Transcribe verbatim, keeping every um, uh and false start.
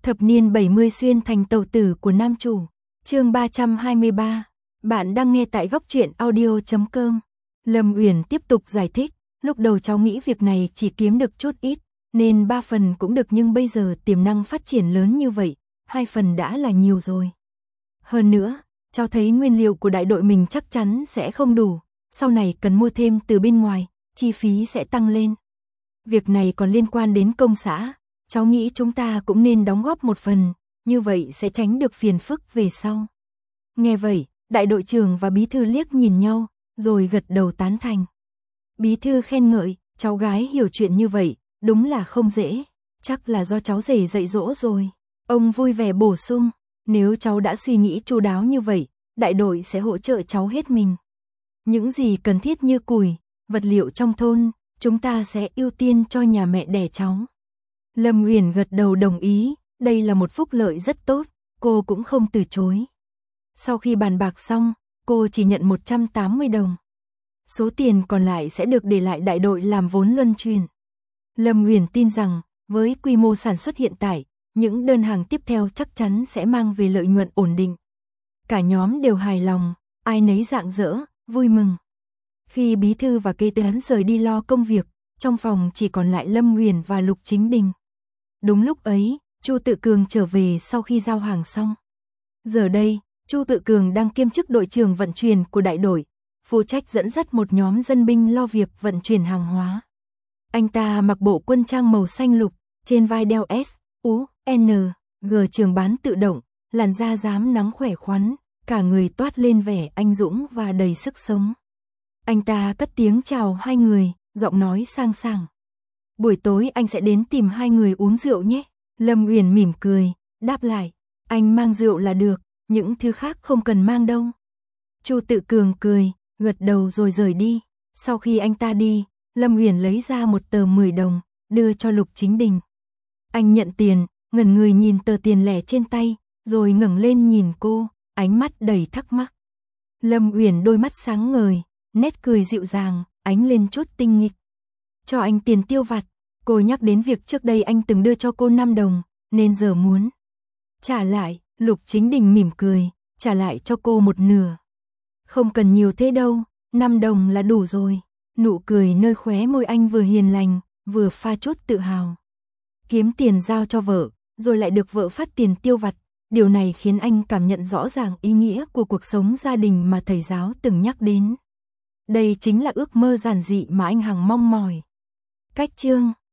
Thập niên bảy mươi xuyên thành tàu tử của nam chủ. Chương ba trăm hai mươi ba. Bạn đang nghe tại góc truyện audio chấm com. Lâm Uyển tiếp tục giải thích, lúc đầu cháu nghĩ việc này chỉ kiếm được chút ít, nên ba phần cũng được, nhưng bây giờ tiềm năng phát triển lớn như vậy, hai phần đã là nhiều rồi. Hơn nữa, cháu thấy nguyên liệu của đại đội mình chắc chắn sẽ không đủ, sau này cần mua thêm từ bên ngoài, chi phí sẽ tăng lên. Việc này còn liên quan đến công xã, cháu nghĩ chúng ta cũng nên đóng góp một phần, như vậy sẽ tránh được phiền phức về sau. Nghe vậy, đại đội trưởng và bí thư liếc nhìn nhau, rồi gật đầu tán thành. Bí thư khen ngợi, cháu gái hiểu chuyện như vậy, đúng là không dễ, chắc là do cháu rể dạy dỗ rồi. Ông vui vẻ bổ sung, nếu cháu đã suy nghĩ chu đáo như vậy, đại đội sẽ hỗ trợ cháu hết mình. Những gì cần thiết như củi, vật liệu trong thôn, chúng ta sẽ ưu tiên cho nhà mẹ đẻ cháu. Lâm Uyển gật đầu đồng ý, đây là một phúc lợi rất tốt, cô cũng không từ chối. Sau khi bàn bạc xong, cô chỉ nhận một trăm tám mươi đồng. Số tiền còn lại sẽ được để lại đại đội làm vốn luân chuyển. Lâm Uyển tin rằng, với quy mô sản xuất hiện tại, những đơn hàng tiếp theo chắc chắn sẽ mang về lợi nhuận ổn định. Cả nhóm đều hài lòng, ai nấy rạng rỡ, vui mừng. Khi bí thư và kế toán rời đi lo công việc, trong phòng chỉ còn lại Lâm Uyển và Lục Chính Đình. Đúng lúc ấy, Chu Tự Cường trở về sau khi giao hàng xong. Giờ đây, Chu Tự Cường đang kiêm chức đội trưởng vận chuyển của đại đội, phụ trách dẫn dắt một nhóm dân binh lo việc vận chuyển hàng hóa. Anh ta mặc bộ quân trang màu xanh lục, trên vai đeo S, U, N, G trường bán tự động, làn da rám nắng khỏe khoắn, cả người toát lên vẻ anh dũng và đầy sức sống. Anh ta cất tiếng chào hai người, giọng nói sang sảng. Buổi tối anh sẽ đến tìm hai người uống rượu nhé. Lâm Uyển mỉm cười, đáp lại, anh mang rượu là được, những thứ khác không cần mang đâu. Chu Tự Cường cười, gật đầu rồi rời đi. Sau khi anh ta đi, Lâm Uyển lấy ra một tờ mười đồng, đưa cho Lục Chính Đình. Anh nhận tiền, ngẩn người nhìn tờ tiền lẻ trên tay, rồi ngẩng lên nhìn cô, ánh mắt đầy thắc mắc. Lâm Uyển đôi mắt sáng ngời, nét cười dịu dàng, ánh lên chút tinh nghịch. Cho anh tiền tiêu vặt, cô nhắc đến việc trước đây anh từng đưa cho cô năm đồng, nên giờ muốn trả lại. Lục Chính Đình mỉm cười, trả lại cho cô một nửa. Không cần nhiều thế đâu, năm đồng là đủ rồi. Nụ cười nơi khóe môi anh vừa hiền lành, vừa pha chút tự hào. Kiếm tiền giao cho vợ, rồi lại được vợ phát tiền tiêu vặt, điều này khiến anh cảm nhận rõ ràng ý nghĩa của cuộc sống gia đình mà thầy giáo từng nhắc đến. Đây chính là ước mơ giản dị mà anh hằng mong mỏi. Cách chương